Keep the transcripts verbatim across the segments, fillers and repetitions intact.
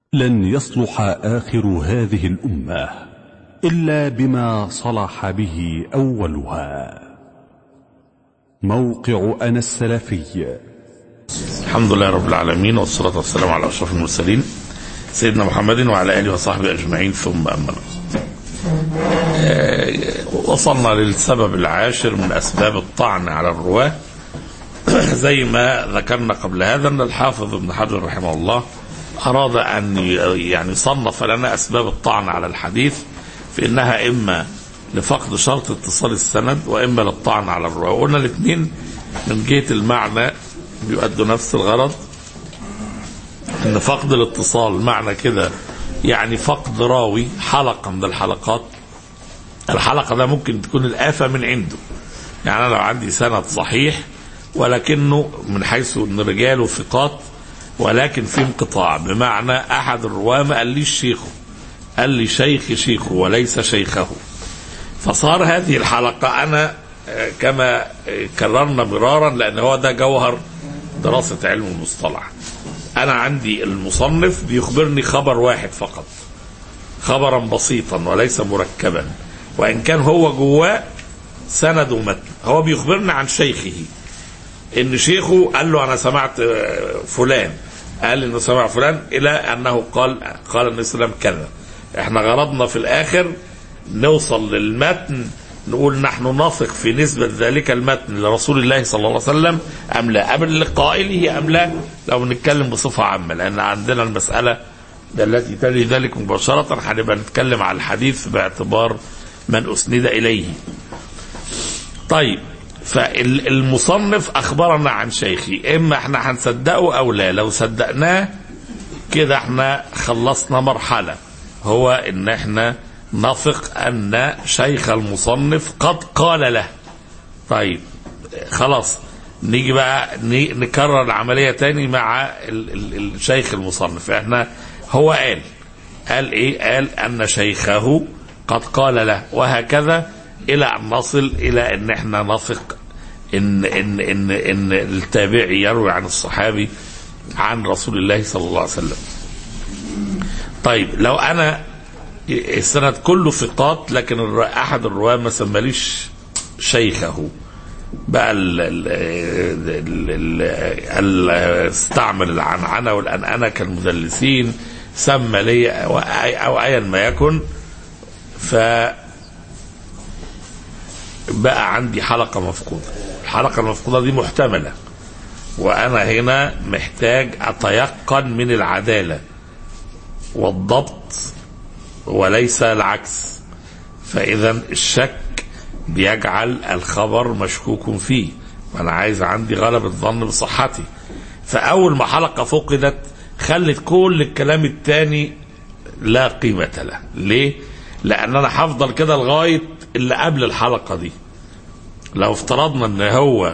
لن يصلح آخر هذه الأمة إلا بما صلح به أولها. موقع أنا السلفي. الحمد لله رب العالمين، والصلاة والسلام على أشرف المرسلين سيدنا محمد وعلى آله وصحبه أجمعين، ثم أما بعد. وصلنا للسبب العاشر من أسباب الطعن على الرواة. زي ما ذكرنا قبل هذا أن الحافظ ابن حجر رحمه الله أراد أن يعني صنف لنا أسباب الطعن على الحديث في إنها إما لفقد شرط اتصال السند وإما للطعن على الرواة. وقلنا الاثنين من جهة المعنى بيؤدوا نفس الغرض، إن فقد الاتصال معنى كده يعني فقد راوي حلقة من الحلقات. الحلقة ده ممكن تكون الآفة من عنده، يعني أنا لو عندي سند صحيح ولكنه من حيث أن رجاله ثقات ولكن في انقطاع، بمعنى أحد الرواة ما قال لي شيخه، قال لي شيخ شيخه وليس شيخه، فصار هذه الحلقة أنا كما كررنا مرارا، لأن هو ده جوهر دراسة علم المصطلح. أنا عندي المصنف بيخبرني خبر واحد فقط، خبرا بسيطا وليس مركبا، وإن كان هو جواه سند ومتن. هو بيخبرني عن شيخه، إن شيخه قال له أنا سمعت فلان، قال إنه سمع فلان إلى أنه قال قال النبي صلى الله عليه وسلم كذا. إحنا غرضنا في الآخر نوصل للمتن، نقول نحن نثق في نسبة ذلك المتن لرسول الله صلى الله عليه وسلم أم لا، قبل لقائله أم لا، لو نتكلم بصفة عامة، لأن عندنا المسألة التي تلي ذلك مباشرة هنبقى نتكلم على الحديث باعتبار من أسند إليه. طيب، فالمصنف أخبرنا عن شيخي، إما احنا هنصدقه أو لا. لو صدقناه كده احنا خلصنا مرحلة، هو إن احنا نثق أن شيخ المصنف قد قال له. طيب خلاص، نيجي بقى نكرر العملية تاني مع الشيخ المصنف. احنا هو قال قال ايه؟ قال أن شيخه قد قال له، وهكذا إلى أن نصل إلى أن احنا نثق إن إن إن إن التابعي يروي عن الصحابي عن رسول الله صلى الله عليه وسلم. طيب، لو أنا السند كله ثقات لكن أحد الرواة ما سماليش شيخه، بقى ال ال ال ال استعمل العنعنة والأنأنة كالمدلسين، سمى لي أو أيا ما يكن، ف بقى عندي حلقة مفقودة. الحلقة المفقودة دي محتملة، وأنا هنا محتاج أتيقن من العدالة والضبط وليس العكس. فإذا الشك بيجعل الخبر مشكوك فيه، وأنا عايز عندي غلبة ظن بصحتي. فأول ما حلقة فقدت خلت كل الكلام التاني لا قيمة له. ليه؟ لأن أنا هفضل كده لغاية اللي قبل الحلقة دي. لو افترضنا ان هو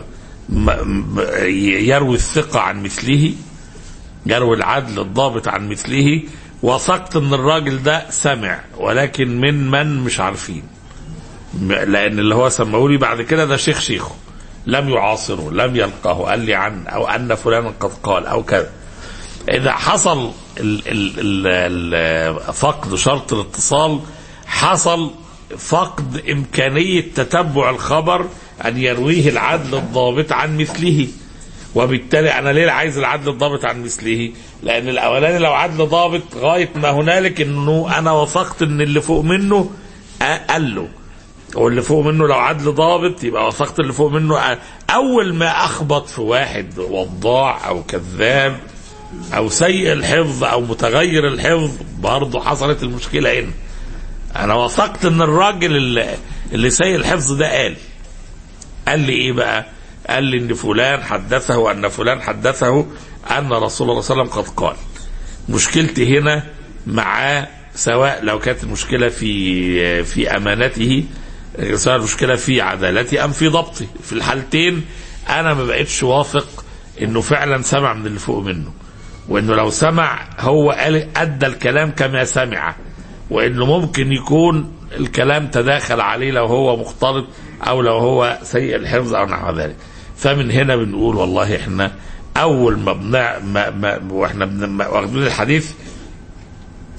يروي الثقة عن مثله، يروي العدل الضابط عن مثله، وثقت ان الراجل ده سمع ولكن من من مش عارفين، لان اللي هو سمعولي بعد كده ده شيخ شيخه، لم يعاصره، لم يلقاه، قال لي عن او ان فلانا قد قال او كذا. اذا حصل ال ال ال فقد شرط الاتصال، حصل فقد إمكانية تتبع الخبر أن يرويه العدل الضابط عن مثله. وبالتالي أنا ليه عايز العدل الضابط عن مثله؟ لأن الأولاني لو عدل ضابط غاية ما هنالك إنه أنا وثقت إن اللي فوق منه قال له، واللي فوق منه لو عدل ضابط يبقى وثقت اللي فوق منه. أول ما أخبط في واحد وضاع أو كذاب أو سيء الحفظ أو متغير الحفظ، برضه حصلت المشكلة هنا. أنا وثقت إن الراجل اللي, اللي سيء الحفظ ده قال قال لي إيه بقى؟ قال لي إن فلان حدثه أن فلان حدثه أن رسول الله صلى الله عليه وسلم قد قال. مشكلتي هنا معاه، سواء لو كانت المشكلة في في أمانته، سواء المشكلة في عدالتي أم في ضبطي، في الحالتين أنا ما بقتش واثق إنه فعلا سمع من اللي فوق منه، وإنه لو سمع هو قال أدى الكلام كما سمع، وإنه ممكن يكون الكلام تداخل عليه لو هو مختلط أو لو هو سيء الحفظ أو نحو ذلك. فمن هنا بنقول والله إحنا أول ما بنع ما ما وإحنا واخدين الحديث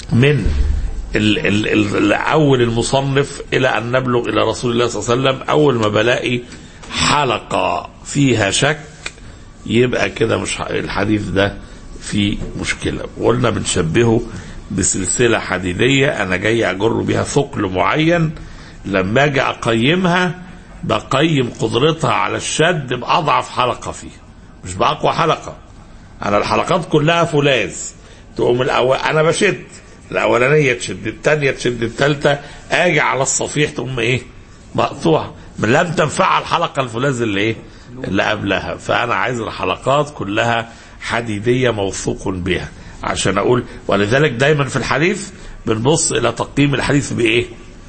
من ال ال ال اول المصنف الى ان نبلغ الى رسول الله صلى الله عليه وسلم. اول ما بلاقي حلقة فيها شك يبقى كده مش الحديث ده في مشكلة. وقلنا بنشبهه بسلسلة حديدية انا جاي اجر بها ثقل معين، لما اجي اقيمها بقيم قدرتها على الشد باضعف حلقة فيها مش باقوى حلقة. انا الحلقات كلها فولاذ، تقوم الاول انا بشد الاولانية تشد، الثانية تشد، الثالثة اجي على الصفيح تقوم ايه مقطوعة، من لم تنفع الحلقة الفولاذ اللي ايه اللي قبلها. فانا عايز الحلقات كلها حديدية موثوق بها عشان اقول. ولذلك دايما في الحديث بنبص الى تقييم الحديث بايه؟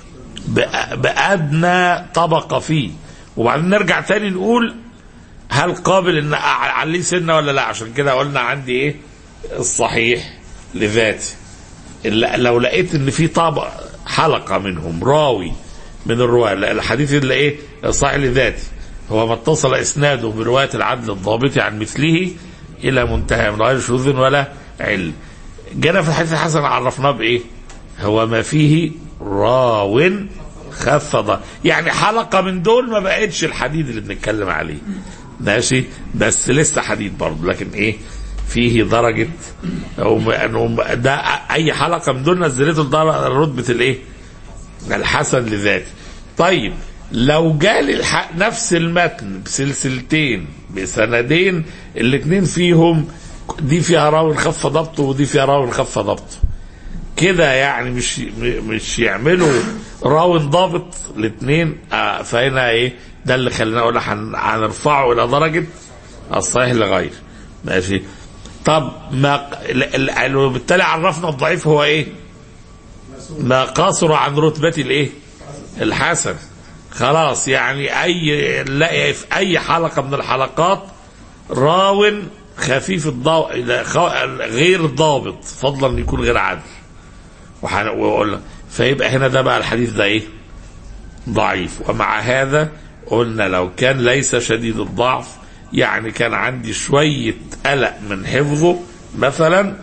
بأدنى طبقة فيه، وبعدين نرجع تاني نقول هل قابل ان اعليه سنة ولا لا. عشان كده قلنا عندي ايه الصحيح لذاتي، لو لقيت ان في طبق حلقة منهم راوي من الرواة الحديث اللي ايه الصحيح لذاتي هو ما اتصل اسناده برواية العدل الضابط عن مثله الى منتهى من غير شذوذ ولا علم. جينا في الحديث الحسن عرفناه بايه؟ هو ما فيه راو خفض، يعني حلقة من دول ما بقتش الحديد اللي بنتكلم عليه ماشي، بس لسه حديد برضه، لكن ايه فيه درجة ده اي حلقة من دول نزلته رتبة الايه الحسن لذاته. طيب لو جالي نفس المتن بسلسلتين بسندين الاثنين فيهم دي فيها راوي خف ضبطه ودي فيها راوي خف ضبطه كده، يعني مش مش يعملوا راوي ضابط الاثنين، آه فهنا ايه ده اللي خلينا اقول هنرفعه الى درجة الصحيح لغير ماشي. طب ما بالتالي عرفنا الضعيف هو ايه؟ ما قاصر عن رتبة الايه الحسن. خلاص يعني اي نلاقي في اي حلقة من الحلقات راو خفيف الضوء غير ضابط فضلا يكون غير عادل، وقلنا فيبقى هنا ده بقى الحديث ده ايه ضعيف. ومع هذا قلنا لو كان ليس شديد الضعف يعني كان عندي شوية قلق من حفظه مثلا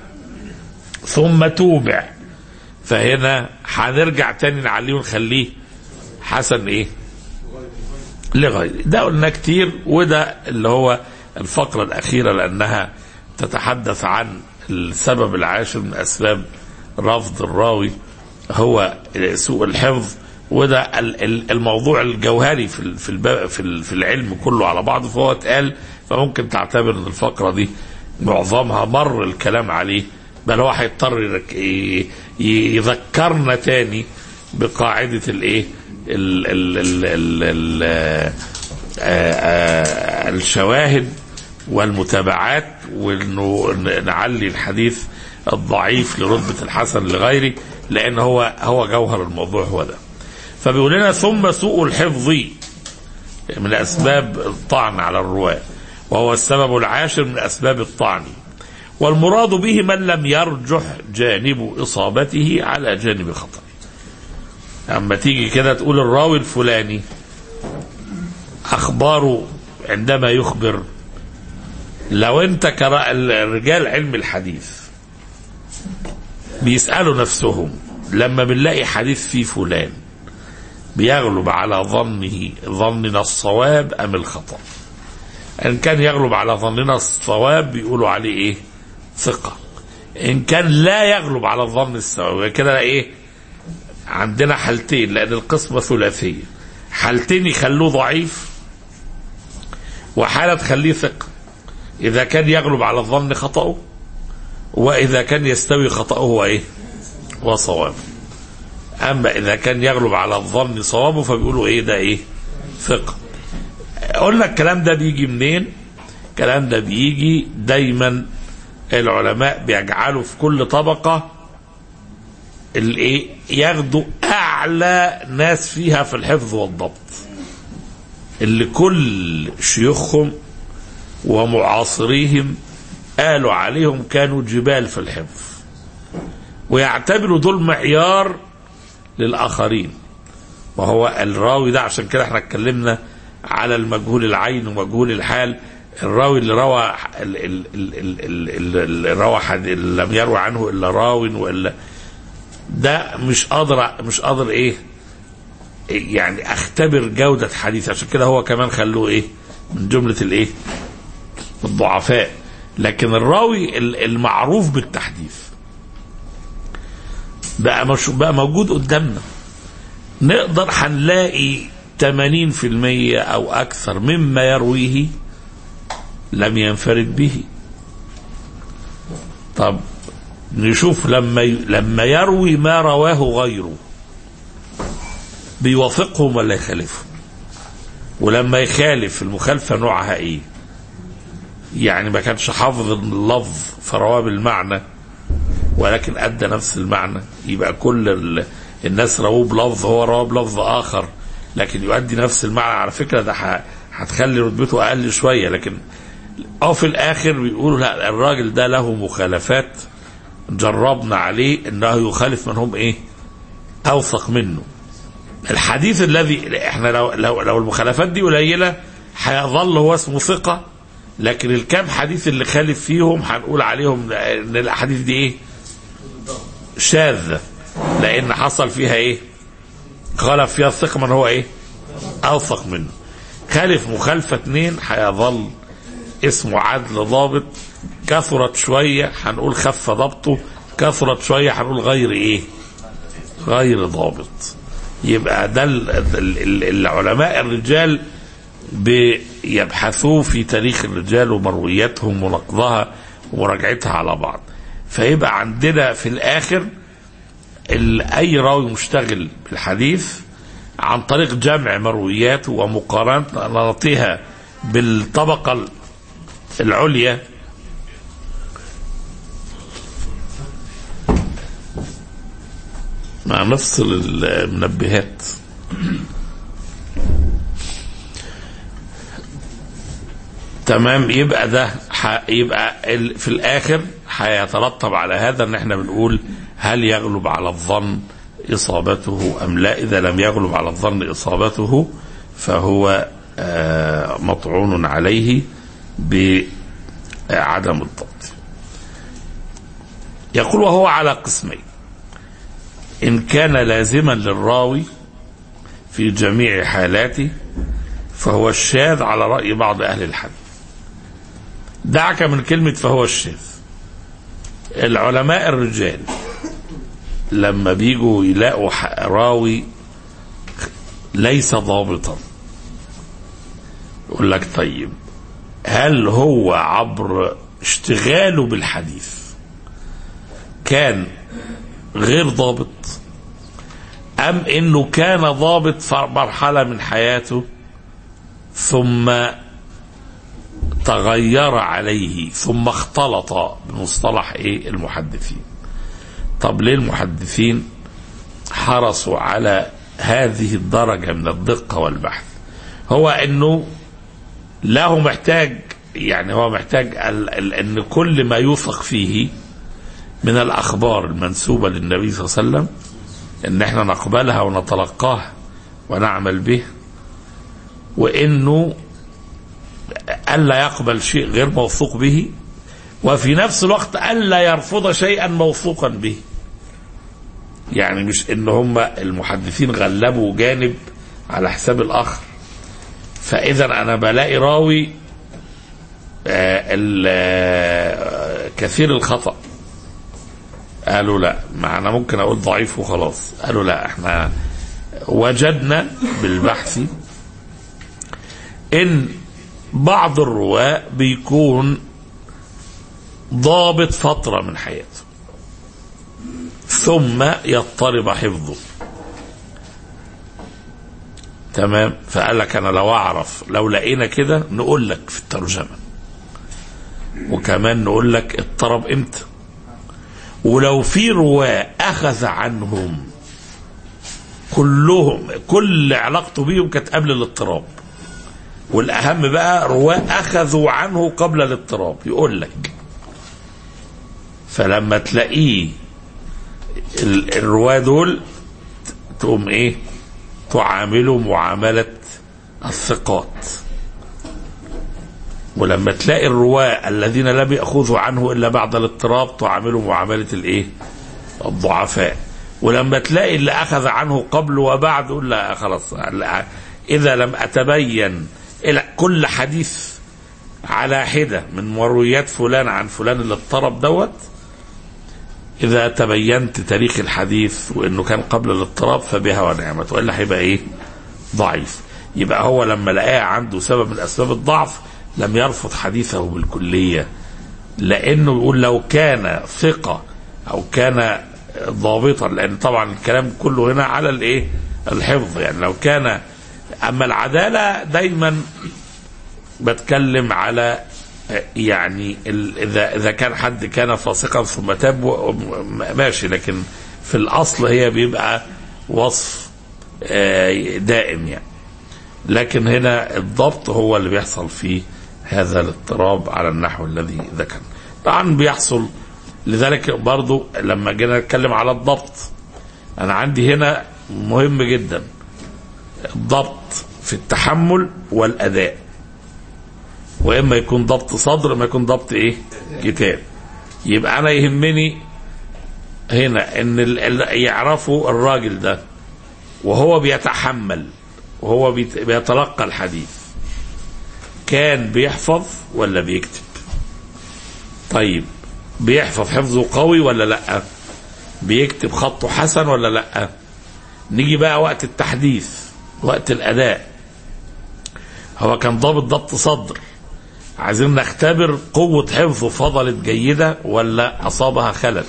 ثم توبع، فهنا هنرجع تاني نعليه ونخليه حسن ايه لغير ده. قلنا كتير، وده اللي هو الفقرة الأخيرة لأنها تتحدث عن السبب العاشر من أسباب رفض الراوي هو سوء الحفظ. وده الموضوع الجوهري في في في العلم كله على بعضه، فهو اتقال فممكن تعتبر ان الفقرة دي معظمها مر الكلام عليه، بل هو هيضطر يذكرنا تاني بقاعدة الايه الشواهد والمتابعات، وانه نعلي الحديث الضعيف لرتبة الحسن لغيره، لان هو هو جوهر الموضوع هو ده. فبيقول لنا ثم سوء الحفظ من اسباب الطعن على الرواة، وهو السبب العاشر من اسباب الطعن، والمراد به من لم يرجح جانب اصابته على جانب خطأ. اما تيجي كده تقول الراوي الفلاني اخباره عندما يخبر، لو انت كرجال علم الحديث بيسألوا نفسهم لما بنلاقي حديث فيه فلان بيغلب على ظنه ظننا الصواب ام الخطأ؟ ان كان يغلب على ظننا الصواب بيقولوا عليه ايه ثقة، ان كان لا يغلب على الظن الصواب كده ايه عندنا حالتين، لان القسمة ثلاثية، حالتين يخلوه ضعيف وحالة تخليه ثقة، اذا كان يغلب على الظن خطأه واذا كان يستوي خطأه هو ايه وصوابه. اما اذا كان يغلب على الظن صوابه فبيقولوا ايه ده ايه ثقة. قلنا الكلام ده بيجي منين؟ الكلام ده بيجي دايما العلماء بيجعلوا في كل طبقة الايه ياخدوا اعلى ناس فيها في الحفظ والضبط، اللي كل شيوخهم ومعاصريهم قالوا عليهم كانوا جبال في الحفظ، ويعتبروا دول معيار للآخرين. وهو الراوي ده عشان كده احنا اتكلمنا على المجهول العين ومجهول الحال. الراوي اللي روى اللي روى لم يروى عنه الا راو والا ده مش قادر مش قادر ايه يعني اختبر جودة حديث، عشان كده هو كمان خلوه ايه من جملة الايه الضعفاء. لكن الراوي المعروف بالتحديث بقى مش بقى موجود قدامنا، نقدر هنلاقي ثمانين في المية او اكثر مما يرويه لم ينفرد به. طب نشوف لما لما يروي ما رواه غيره بيوافقهم ولا يخالفهم، ولما يخالف المخالفة نوعها ايه؟ يعني ما كانش حافظ اللفظ فرواه بالمعنى ولكن ادى نفس المعنى، يبقى كل الناس رواه بلفظ هو رواه بلفظ اخر لكن يؤدي نفس المعنى. على فكرة ده هتخلي رتبته اقل شوية، لكن او في الاخر بيقولوا لا الراجل ده له مخالفات جربنا عليه انه يخالف من هم ايه اوثق منه. الحديث الذي احنا لو لو, لو المخالفات دي قليله هيظل هو اسمه ثقه، لكن الكام حديث اللي خالف فيهم هنقول عليهم ان الاحاديث دي ايه شاذه، لان حصل فيها ايه خالف فيها الثقه من هو ايه اوثق منه. خالف مخالفه اثنين هيظل اسمه عدل ضابط، كثرت شويه هنقول خف ضبطه، كثرت شويه هنقول غير ايه غير ضابط. يبقى ده العلماء الرجال بيبحثوا في تاريخ الرجال ومروياتهم ونقضها ومراجعتها على بعض، فيبقى عندنا في الاخر اي راوي مشتغل بالحديث عن طريق جمع مروياته ومقارنتها بالطبقه العليا مع نفصل المنبهات. تمام. يبقى ده يبقى في الاخر هيترتب على هذا ان احنا بنقول هل يغلب على الظن اصابته ام لا. اذا لم يغلب على الظن اصابته فهو مطعون عليه بعدم الضبط. يقول وهو على قسمين: إن كان لازما للراوي في جميع حالاته فهو الشاذ على رأي بعض أهل الحديث. دعك من كلمة فهو الشاذ. العلماء الرجال لما بيجوا يلاقوا راوي ليس ضابطا يقول لك طيب هل هو عبر اشتغاله بالحديث كان غير ضابط أم إنه كان ضابط في مرحلة من حياته ثم تغير عليه ثم اختلط بمصطلح إيه المحدثين. طب ليه المحدثين حرصوا على هذه الدرجة من الدقة والبحث؟ هو إنه له محتاج يعني هو محتاج أن كل ما يوثق فيه من الأخبار المنسوبة للنبي صلى الله عليه وسلم إن احنا نقبلها ونتلقاها ونعمل به، وإنه ألا يقبل شيء غير موثوق به، وفي نفس الوقت ألا يرفض شيئا موثوقا به. يعني مش إن هم المحدثين غلبوا جانب على حساب الآخر. فإذا أنا بلاقي راوي كثير الخطأ، قالوا لا، ما أنا ممكن أقول ضعيف وخلاص. قالوا لا، احنا وجدنا بالبحث إن بعض الرواة بيكون ضابط فترة من حياته ثم يضطرب حفظه. تمام. فقال لك أنا لو أعرف لو لقينا كده نقول لك في الترجمة، وكمان نقول لك اضطرب امتى، ولو في رواة أخذ عنهم كلهم كل علاقته بيهم كانت قبل الاضطراب، والأهم بقى رواة أخذوا عنه قبل الاضطراب يقول لك. فلما تلاقيه الرواة دول تقوم ايه تعامله معاملة الثقات، ولما تلاقي الرواة الذين لم يأخذوا عنه إلا بعد الاضطراب تعامله معاملة الايه الضعفاء. ولما تلاقي اللي أخذ عنه قبل وبعد قول لا خلاص، إذا لم أتبين إلى كل حديث على حدة من مرويات فلان عن فلان اللي اضطرب دوت، إذا تبينت تاريخ الحديث وإنه كان قبل الاضطراب فبها ونعمت، وإلا هيبقى إيه؟ ضعيف. يبقى هو لما لقاه عنده سبب من أسباب الضعف لم يرفض حديثه بالكلية، لأنه يقول لو كان ثقة أو كان ضابطا، لأن طبعا الكلام كله هنا على الإيه؟ الحفظ. يعني لو كان، أما العدالة دايما بتكلم على يعني إذا إذا كان حد كان فاسقا ثم تاب ماشي، لكن في الأصل هي بيبقى وصف دائم يعني. لكن هنا الضبط هو اللي بيحصل فيه هذا الاضطراب على النحو الذي ذكر. طبعا بيحصل لذلك برضو لما جينا نتكلم على الضبط، أنا عندي هنا مهم جدا الضبط في التحمل والأداء، وإما يكون ضبط صدر ما يكون ضبط إيه؟ كتاب. يبقى أنا يهمني هنا إن يعرفوا الراجل ده وهو بيتحمل وهو بيتلقى الحديث كان بيحفظ ولا بيكتب. طيب بيحفظ حفظه قوي ولا لأ؟ بيكتب خطه حسن ولا لأ؟ نيجي بقى وقت التحديث، وقت الأداء، هو كان ضابط ضبط صدر، عايزين نختبر قوة حفظه فضلت جيدة ولا أصابها خلل.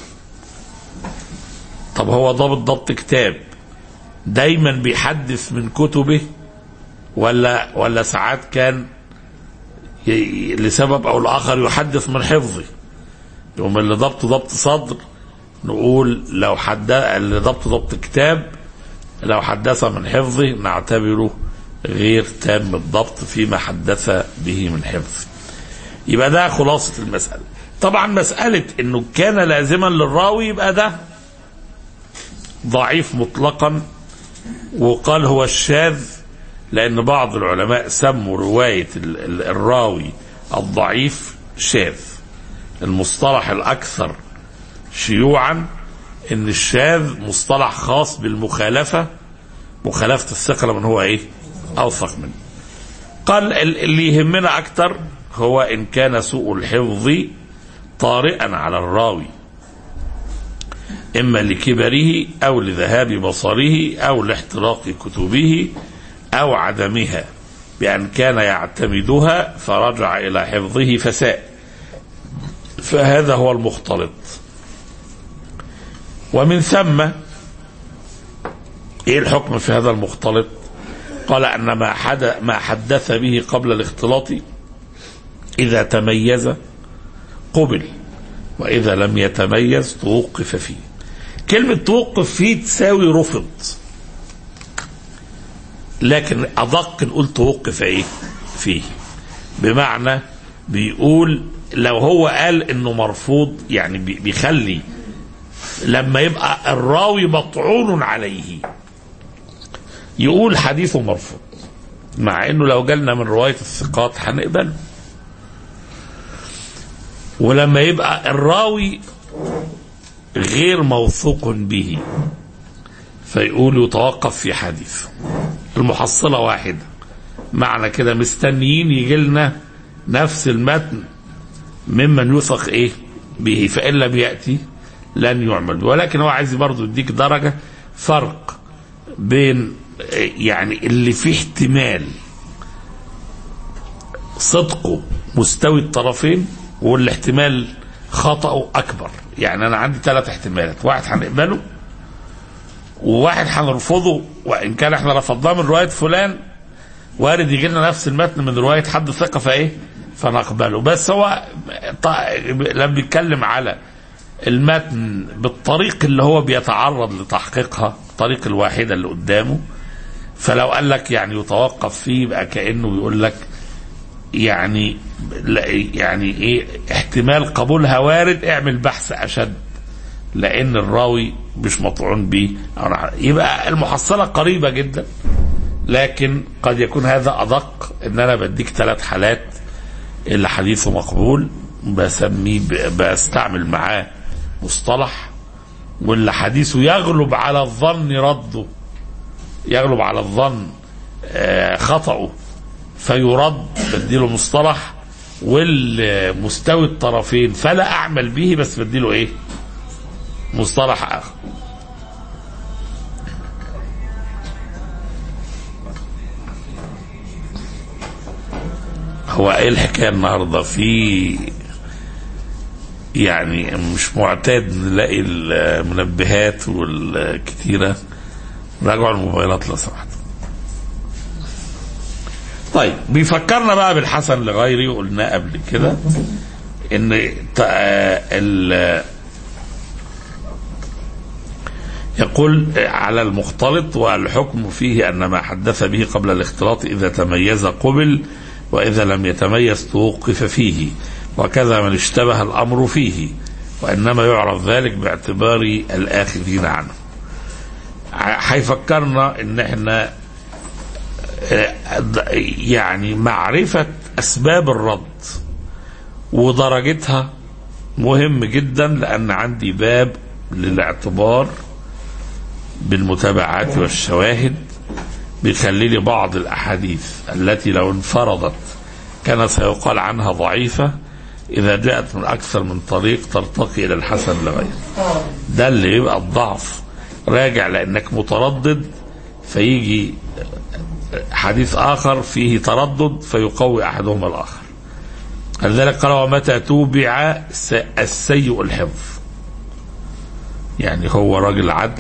طب هو ضابط ضبط كتاب، دايما بيحدث من كتبه ولا ولا ساعات كان لسبب أو الآخر يحدث من حفظه؟ يوم اللي ضبط ضبط صدر نقول لو حد اللي ضبط ضبط كتاب لو حدث من حفظه نعتبره غير تام الضبط فيما حدث به من حفظه. يبقى ده خلاصة المسألة. طبعا مسألة انه كان لازما للراوي يبقى ده ضعيف مطلقا، وقال هو الشاذ، لأن بعض العلماء سموا رواية الراوي الضعيف شاذ. المصطلح الأكثر شيوعا ان الشاذ مصطلح خاص بالمخالفة، مخالفة الثقة لمن هو ايه؟ أوثق منه. قال اللي يهمنا أكثر هو إن كان سوء الحفظ طارئا على الراوي، إما لكبره أو لذهاب بصره أو لاحتراق كتبه أو عدمها، بأن كان يعتمدها فرجع إلى حفظه فساء، فهذا هو المختلط. ومن ثم إيه الحكم في هذا المختلط؟ قال أن ما حدث, ما حدث به قبل الاختلاط إذا تميز قبل، وإذا لم يتميز توقف فيه. كلمة توقف فيه تساوي رفض، لكن أدق نقول توقف إيه فيه، بمعنى بيقول لو هو قال إنه مرفوض، يعني بيخلي لما يبقى الراوي مطعون عليه يقول حديثه مرفوض، مع انه لو جالنا من رواية الثقات هنقبله. ولما يبقى الراوي غير موثوق به فيقول يتوقف في حديثه. المحصلة واحدة، معنى كده مستنيين يجي لنا نفس المتن ممن يوثق ايه به، فإن لم يأتي لن يعمل. ولكن هو عايز برضو يديك درجة فرق بين يعني اللي فيه احتمال صدقه مستوي الطرفين واللي احتمال خطأه أكبر. يعني أنا عندي ثلاث احتمالات، واحد هنقبله وواحد هنرفضه، وإن كان احنا رفضناه من رواية فلان وارد يجي لنا نفس المتن من رواية حد ثقة فايه فنقبله. بس هو لما بيتكلم على المتن بالطريق اللي هو بيتعرض لتحقيقها، الطريق الواحدة اللي قدامه، فلو قال لك يعني يتوقف فيه يبقى كأنه بيقول لك يعني يعني ايه احتمال قبولها وارد، اعمل بحث اشد لان الراوي مش مطعون به. يبقى المحصلة قريبة جدا، لكن قد يكون هذا ادق، ان انا بديك ثلاث حالات اللي حديثه مقبول بسميه بستعمل معاه مصطلح واللي حديثه يغلب على الظن رده، يغلب على الظن خطأه فيرد، بديله مصطلح. والمستوي الطرفين فلا أعمل به، بس بديله إيه؟ مصطلح آخر. هو إيه الحكاية النهاردة؟ في يعني مش معتاد نلاقي المنبهات والكتيرة. راجعوا الموبايلات لو سمحت. طيب بيفكرنا بقى بالحسن لغيري، وقلنا قبل كده ان ال يقول على المختلط والحكم فيه ان ما حدث به قبل الاختلاط اذا تميز قبل، واذا لم يتميز توقف فيه، وكذا من اشتبه الامر فيه، وانما يعرف ذلك باعتبار الاخذين عنه. هيفكرنا ان احنا يعني معرفة أسباب الرد ودرجتها مهم جدا، لأن عندي باب للاعتبار بالمتابعات والشواهد بيخلي لي بعض الأحاديث التي لو انفرضت كان سيقال عنها ضعيفة، إذا جاءت من أكثر من طريق ترتقي إلى الحسن لغيره. ده اللي يبقى الضعف راجع لأنك متردد، فيجي حديث آخر فيه تردد فيقوي أحدهما الآخر. لذلك قال ومتى توبع السيء الحفظ، يعني هو راجل عدل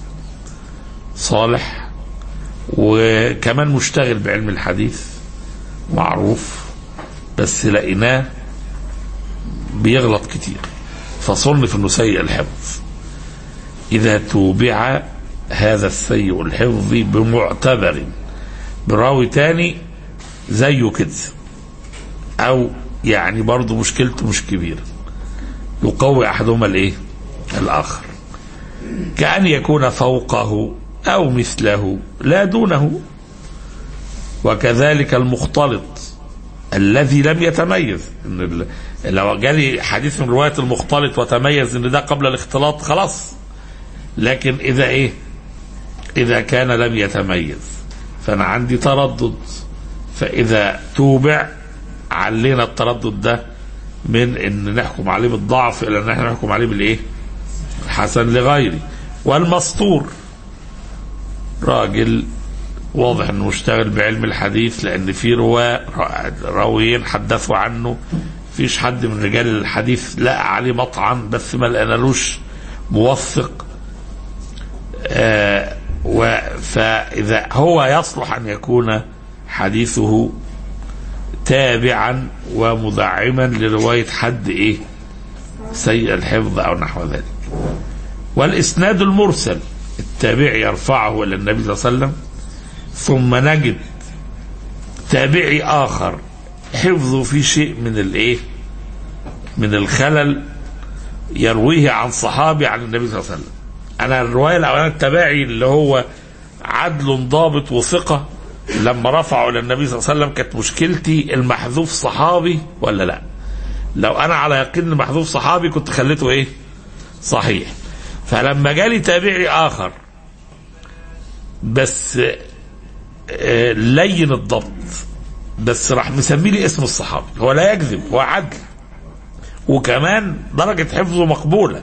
صالح وكمان مشتغل بعلم الحديث معروف، بس لقيناه بيغلط كتير فصنف انه سيء الحفظ. إذا توبع هذا السيء الحفظ بمعتبر براوي تاني زيه كده، او يعني برضه مشكلته مش كبيرة، يقوي احدهما الايه الاخر، كأن يكون فوقه او مثله لا دونه. وكذلك المختلط الذي لم يتميز، ان لو جالي حديث من رواية المختلط وتميز ان ده قبل الاختلاط خلاص، لكن اذا ايه اذا كان لم يتميز فأنا عندي تردد، فإذا توبع علينا التردد ده من إن نحكم عليه بالضعف إلى أن نحن نحكم عليه بالإيه؟ الحسن لغيري. والمسطور راجل واضح إنه مشتغل بعلم الحديث، لأن في رواة راويين حدثوا عنه، فيش حد من رجال الحديث لقى عليه مطعن، بس ما لقنالوش موثق. آه فإذا هو يصلح أن يكون حديثه تابعا ومدعما لرواية حد إيه سيء الحفظ أو نحو ذلك. والإسناد المرسل التابعي يرفعه إلى النبي صلى الله عليه وسلم، ثم نجد تابعي آخر حفظه في شيء من الإيه من الخلل يرويه عن صحابي عن النبي صلى الله عليه وسلم. أنا الرواية الأولانية التباعي اللي هو عدل ضابط وثقة، لما رفعوا إلى النبي صلى الله عليه وسلم كانت مشكلتي المحذوف صحابي ولا لا. لو أنا على يقين المحذوف صحابي كنت خليته إيه صحيح. فلما جالي تابعي آخر بس لين الضبط، بس راح مسمي لي اسم الصحابي، هو لا يكذب، هو عدل وكمان درجة حفظه مقبولة،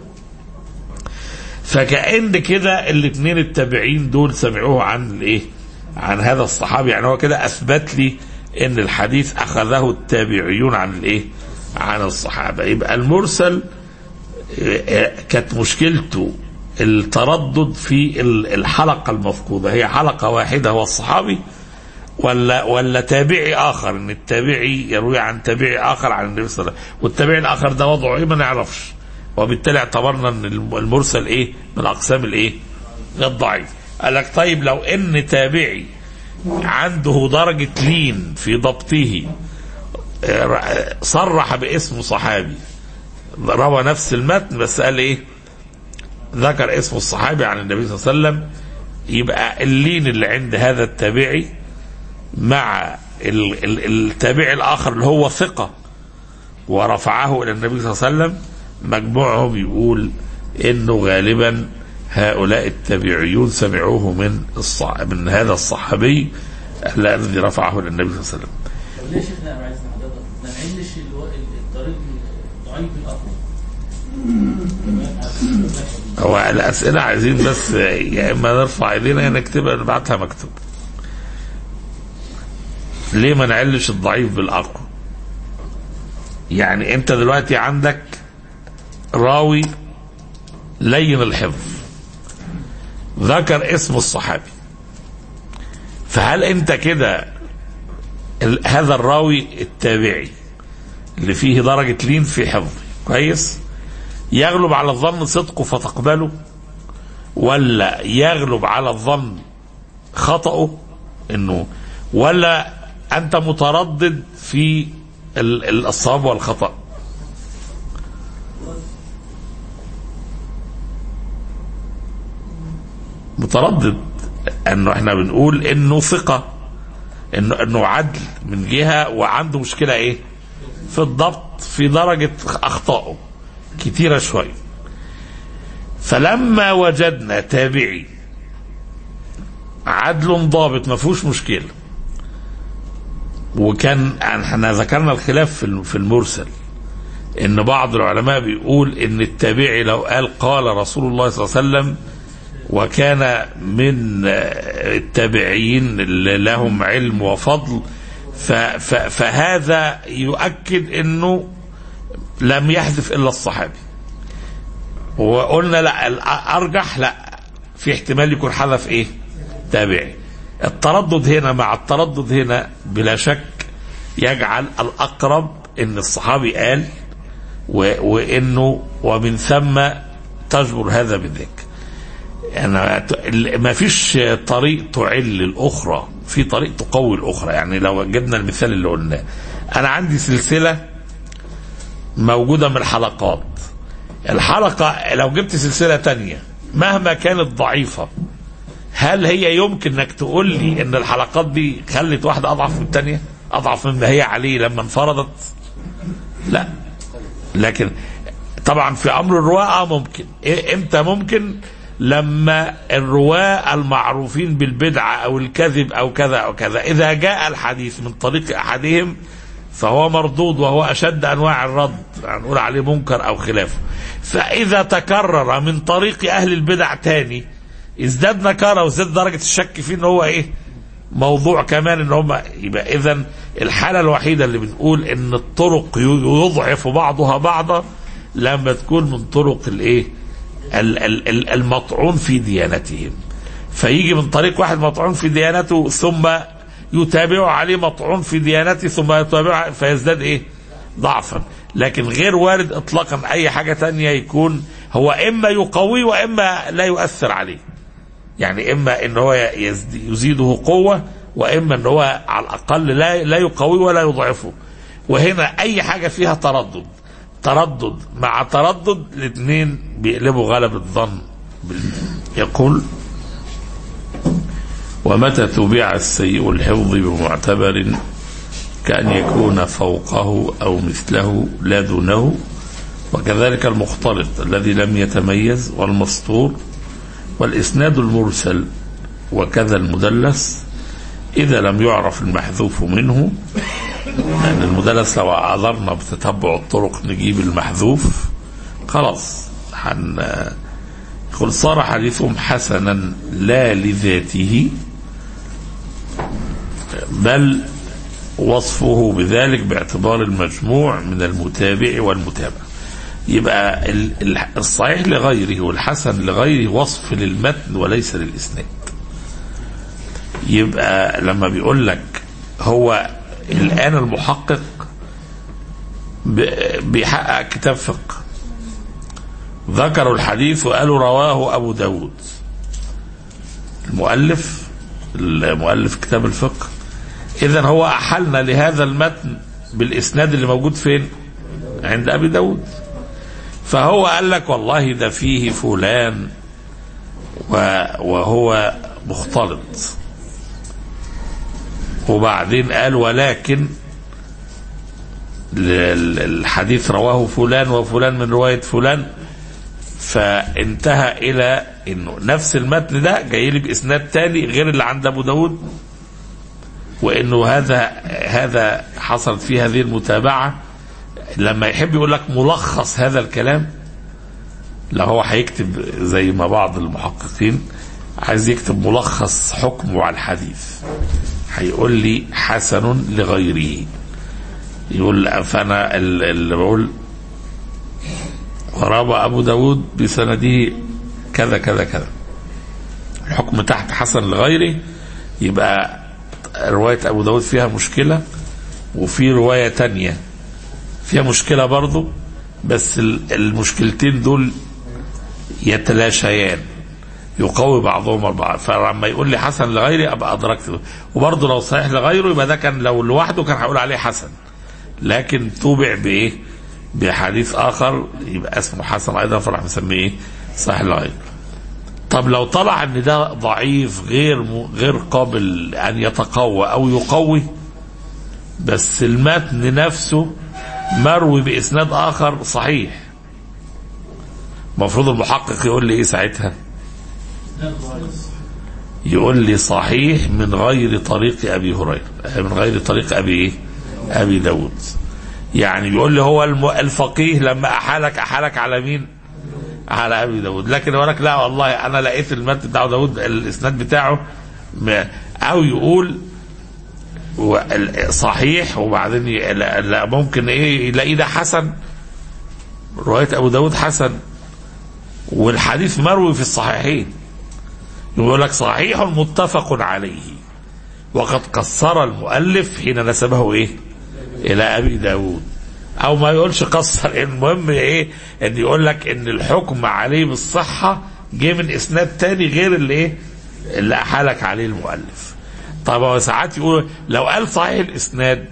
فكأن كده الاثنين التابعين دول سمعوه عن الايه عن هذا الصحابي، يعني هو كده اثبت لي ان الحديث اخذه التابعيون عن الايه عن الصحابة. يبقى المرسل كانت مشكلته التردد في الحلقة المفقودة، هي حلقة واحدة هو الصحابي ولا ولا تابعي آخر، ان التابعي يروي عن تابعي آخر عن النبي صلى الله عليه وسلم، والتابعي الآخر ده وضعه ايه ما نعرفش، وبالتالي اعتبرنا ان المرسل ايه من اقسام الايه الضعيف. قال لك طيب لو ان تابعي عنده درجة لين في ضبطه صرح باسم صحابي، روى نفس المتن بس قال ايه ذكر اسم الصحابي عن النبي صلى الله عليه وسلم، يبقى اللين اللي عند هذا التابعي مع التابعي الاخر اللي هو ثقة ورفعه الى النبي صلى الله عليه وسلم، مجموعهم يقول انه غالبا هؤلاء التابعيون سمعوه من الصع... من هذا الصحابي الذي رفعه للنبي صلى الله عليه وسلم. ليه شيخنا عايز حضرتك ما نعملش الطريق ضعيف بالاقوى؟ هو الاسئله عايزين بس يا اما نرفع ايدينا يا نكتبها نبعتها مكتوب. ليه ما نعلش الضعيف بالاقوى؟ يعني انت دلوقتي عندك راوي لين الحفظ ذكر اسم الصحابي، فهل انت كده هذا الراوي التابعي اللي فيه درجة لين في حفظه كويس يغلب على الظن صدقه فتقبله، ولا يغلب على الظن خطأه انه، ولا انت متردد في الصواب والخطأ؟ متردد انه احنا بنقول انه ثقة، انه انه عدل من جهة، وعنده مشكلة ايه في الضبط في درجة اخطائه كتيرة شوية. فلما وجدنا تابعي عدل ضابط ما فيهوش مشكلة، وكان احنا ذكرنا الخلاف في المرسل ان بعض العلماء بيقول ان التابعي لو قال قال رسول الله صلى الله عليه وسلم وكان من التابعين اللي لهم علم وفضل فهذا يؤكد انه لم يحذف الا الصحابي. وقلنا لا الارجح لا في احتمال يكون حذف ايه تابعي. التردد هنا مع التردد هنا بلا شك يجعل الاقرب ان الصحابي قال وانه ومن ثم تجبر هذا بذاك. يعني ما فيش طريق تعل الأخرى، في طريق تقوي الأخرى. يعني لو جبنا المثال اللي قلناه، أنا عندي سلسلة موجودة من الحلقات، الحلقة لو جبت سلسلة تانية مهما كانت ضعيفة هل هي يمكن انك تقول لي ان الحلقات دي خلت واحدة أضعف من التانية، أضعف مما هي عليه لما انفردت؟ لا. لكن طبعا في أمر الرواة ممكن. امتى ممكن؟ لما الرواة المعروفين بالبدعة أو الكذب أو كذا أو كذا إذا جاء الحديث من طريق أحدهم فهو مردود وهو أشد أنواع الرد، يعني نقول عليه منكر أو خلافه. فإذا تكرر من طريق أهل البدع تاني ازداد نكارة وزاد درجة الشك فيه إن هو إيه موضوع كمان، إن هم يبقى إذن الحالة الوحيدة اللي بنقول إن الطرق يضعف بعضها بعضا لما تكون من طرق الإيه المطعون في ديانتهم. فيجي من طريق واحد مطعون في ديانته ثم يتابع عليه مطعون في ديانته ثم يتابع فيزداد ايه ضعفا. لكن غير وارد اطلاقا اي حاجة تانية يكون هو اما يقوي واما لا يؤثر عليه، يعني اما ان هو يزيده قوة واما ان هو على الاقل لا لا يقوي ولا يضعفه. وهنا اي حاجة فيها تردد تردد مع تردد الاثنين بيقلبوا غلب الظن. يقول ومتى تبع السيء الحفظ بمعتبر كأن يكون فوقه أو مثله لا دونه، وكذلك المختلط الذي لم يتميز والمسطور والإسناد المرسل وكذا المدلس إذا لم يعرف المحذوف منه. لأن المدلس لو عذرنا بتتبع الطرق نجيب المحذوف خلاص حن يقول صار حديثهم حسنا لا لذاته بل وصفه بذلك باعتبار المجموع من المتابع والمتابع. يبقى الصحيح لغيره والحسن لغيره وصف للمتن وليس للإسناد. يبقى لما بيقول لك هو الآن المحقق بيحقق كتاب فقه ذكروا الحديث وقالوا رواه أبو داود، المؤلف المؤلف كتاب الفقه، إذن هو أحلنا لهذا المتن بالإسناد اللي موجود فين عند أبي داود. فهو قال لك والله ده فيه فلان وهو مختلط، وبعدين قال ولكن الحديث رواه فلان وفلان من رواية فلان، فانتهى الى انه نفس المتن ده جاي لي باسناد تاني غير اللي عند ابو داود، وانه هذا هذا حصلت فيه هذه المتابعه. لما يحب يقول لك ملخص هذا الكلام، لو هو هيكتب زي ما بعض المحققين عايز يكتب ملخص حكمه على الحديث، هيقول لي حسن لغيره. يقول فانا اللي بقول وروى ابو داود بسنده كذا كذا كذا، الحكم تحت حسن لغيره، يبقى رواية ابو داود فيها مشكلة، وفي رواية تانية فيها مشكلة برضو، بس المشكلتين دول يتلاشيان، يقوي بعضهم البعض. فلما يقول لي حسن لغيري ابقى ادركت. وبرضه لو صحيح لغيره يبقى ده كان لو لوحده كان هقول عليه حسن، لكن توبع بايه؟ بحديث اخر يبقى اسمه حسن ايضا، فراح مسميه ايه؟ صحيح لغيره. طب لو طلع ان ده ضعيف غير غير قابل ان يتقوى او يقوي، بس المتن نفسه مروي باسناد اخر صحيح، المفروض المحقق يقول لي ايه ساعتها؟ يقول لي صحيح من غير طريق ابي هريره، من غير طريق ابي ايه؟ ابي داود. يعني بيقول لي هو الفقيه لما احالك احالك على مين؟ على ابي داود. لكن يقول لك لا والله انا لقيت المتن بتاع داود الاسناد بتاعه، او يقول صحيح وبعدين لا ممكن ايه يلاقيه ده حسن، روايه ابو داود حسن والحديث مروي في الصحيحين، يقول لك صحيح متفق عليه وقد قصر المؤلف حين نسبه ايه؟ الى ابي داود. او ما يقولش قصر، المهم ايه؟ ان يقول لك ان الحكم عليه بالصحة جه من اسناد تاني غير اللي ايه؟ اللي احالك عليه المؤلف. طب هو ساعات يقول لو قال صحيح الاسناد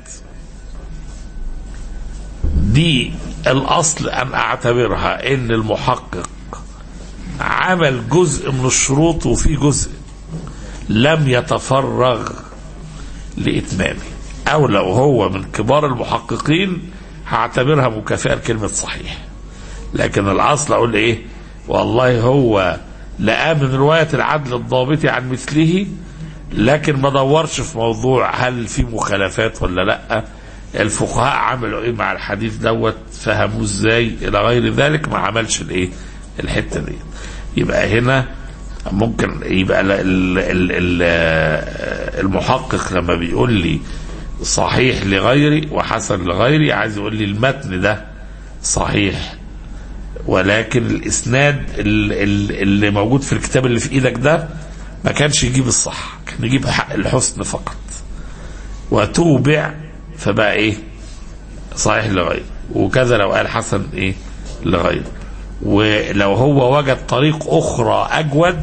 دي الاصل ان اعتبرها ان المحقق عمل جزء من الشروط وفي جزء لم يتفرغ لإتمامه، أو لو هو من كبار المحققين هعتبرها مكافأة لكلمة صحيح. لكن الأصل أقول إيه؟ والله هو لقى من رواية العدل الضابط عن مثله، لكن ما دورش في موضوع هل في مخالفات ولا لأ، الفقهاء عملوا إيه مع الحديث دوت، فهموه إزاي إلى غير ذلك، ما عملش الإيه؟ الحتة دي. يبقى هنا ممكن يبقى المحقق لما بيقول لي صحيح لغيري وحسن لغيري عايز يقول لي المتن ده صحيح، ولكن الاسناد اللي موجود في الكتاب اللي في ايدك ده ما كانش يجيب الصح، كان يجيب حق الحسن فقط، وتوبع فبقى ايه؟ صحيح لغيري. وكذا لو قال حسن ايه؟ لغيري. ولو هو وجد طريق اخرى اجود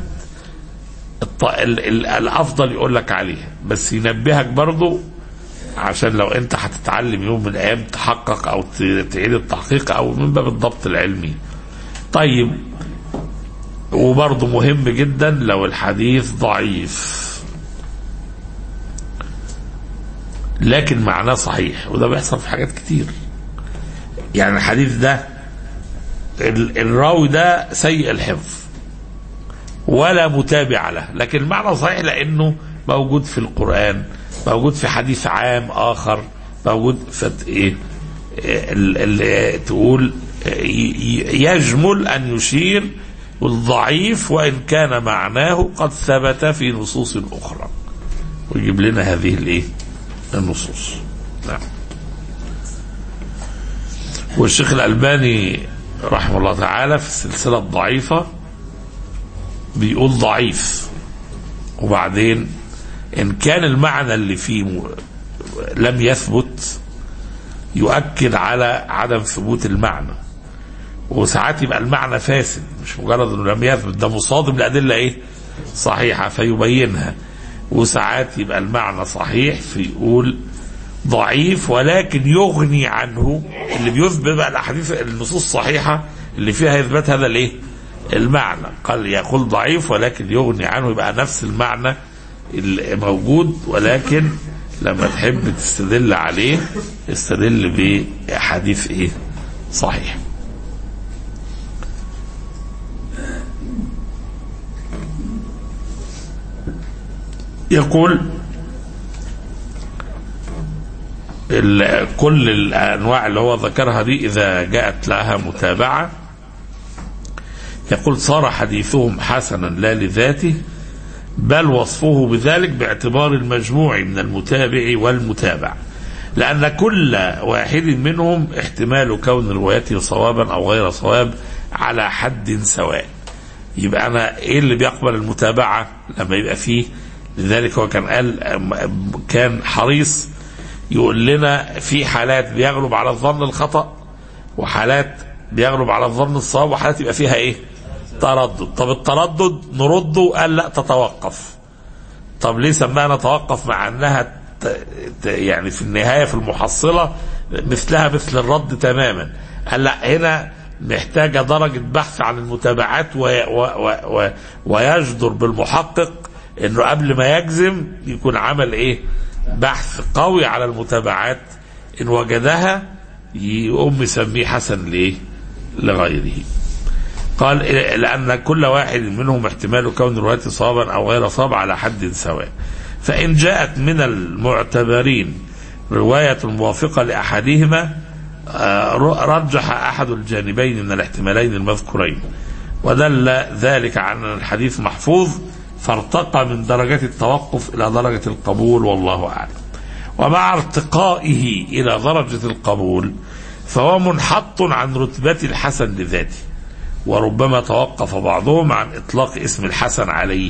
الافضل يقول لك عليها، بس ينبهك برضو عشان لو انت هتتعلم يوم من الايام تحقق او تعيد التحقيق او من باب الضبط العلمي. طيب وبرضو مهم جدا لو الحديث ضعيف لكن معناه صحيح، وده بيحصل في حاجات كتير. يعني الحديث ده الراوي ده سيء الحفظ ولا متابع له، لكن المعنى صحيح لانه موجود في القرآن، موجود في حديث عام اخر، موجود في ايه اللي تقول يجمل ان يشير والضعيف وان كان معناه قد ثبت في نصوص اخرى، ويجيب لنا هذه الايه النصوص. نعم. والشيخ الألباني رحمه الله تعالى في السلسلة الضعيفة بيقول ضعيف، وبعدين إن كان المعنى اللي فيه لم يثبت يؤكد على عدم ثبوت المعنى، وساعات يبقى المعنى فاسد مش مجرد انه لم يثبت، ده مصادم لأدلة ايه صحيحة فيبينها، وساعات يبقى المعنى صحيح فيقول ضعيف ولكن يغني عنه اللي بيثبت بقى الاحاديث النصوص الصحيحه اللي فيها اثبات هذا الايه المعنى. قال يقول ضعيف ولكن يغني عنه، يبقى نفس المعنى الموجود، ولكن لما تحب تستدل عليه استدل بحديث ايه صحيح. يقول كل الأنواع اللي هو ذكرها دي إذا جاءت لها متابعة، يقول صار حديثهم حسنا لا لذاته بل وصفه بذلك باعتبار المجموع من المتابع والمتابع، لأن كل واحد منهم احتمال كون روايته صوابا أو غير صواب على حد سواء. يبقى أنا إيه اللي بيقبل المتابعة لما يبقى فيه؟ لذلك هو كان قال كان حريص يقول لنا في حالات بيغلب على الظن الخطأ، وحالات بيغلب على الظن الصواب، وحالات يبقى فيها ايه؟ تردد. طب التردد نرده، قال لا تتوقف. طب ليه سماها نتوقف مع انها يعني في النهاية في المحصلة مثلها مثل الرد تماما؟ قال لا، هنا محتاجة درجة بحث عن المتابعات وي وي ويجدر بالمحقق انه قبل ما يجزم يكون عمل ايه؟ بحث قوي على المتابعات، ان وجدها يقوم يسميه حسن ليه؟ لغيره. قال لأن كل واحد منهم احتمال كون روايته صوابا أو غير صواب على حد سواء، فإن جاءت من المعتبرين رواية موافقة لأحدهما رجح أحد الجانبين من الاحتمالين المذكورين، ودل ذلك عن الحديث محفوظ فارتقى من درجة التوقف إلى درجة القبول، والله أعلم. ومع ارتقائه إلى درجة القبول فهو منحط عن رتبة الحسن لذاته، وربما توقف بعضهم عن إطلاق اسم الحسن عليه،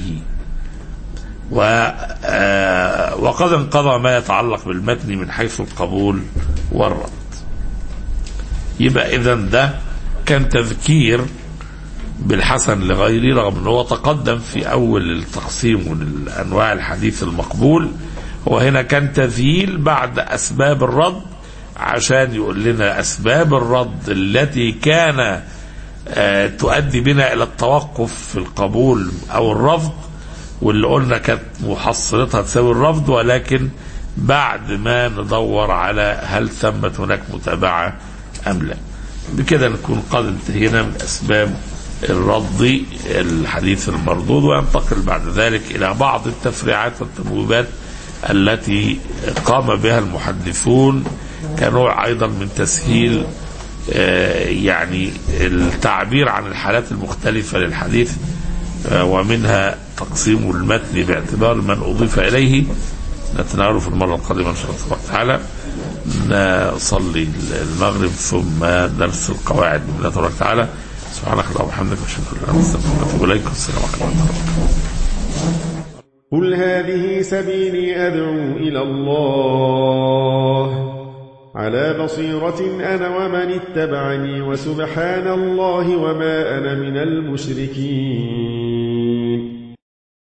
وقد انقضى ما يتعلق بالمتن من حيث القبول والرد. يبقى إذن ده كان تذكير بالحسن لغيره، رغم أنه تقدم في أول التقسيم من أنواع الحديث المقبول. وهنا كان تذييل بعد أسباب الرد عشان يقول لنا أسباب الرد التي كان آه تؤدي بنا إلى التوقف في القبول أو الرفض، واللي قلنا كانت محصلتها تساوي الرفض، ولكن بعد ما ندور على هل ثمت هناك متابعة أم لا. بكده نكون قد انتهينا من أسباب الرد الحديث المردود، وينتقل بعد ذلك إلى بعض التفريعات والتبويبات التي قام بها المحدثون كنوع أيضا من تسهيل يعني التعبير عن الحالات المختلفة للحديث، ومنها تقسيم المتن باعتبار من أضيف إليه. نتناوله في المرة القادمة إن شاء الله تعالى. نصلي المغرب ثم درس القواعد بإذن الله تبارك وتعالى. سبحانك اللهم وبحمدك أشهد أن لا إله إلا أنت أستغفرك وأتوب إليك. والسلام عليكم. قل هذه سبيلي أدعو إلى الله على بصيرة أنا ومن اتبعني، وسبحان الله وما أنا من المشركين.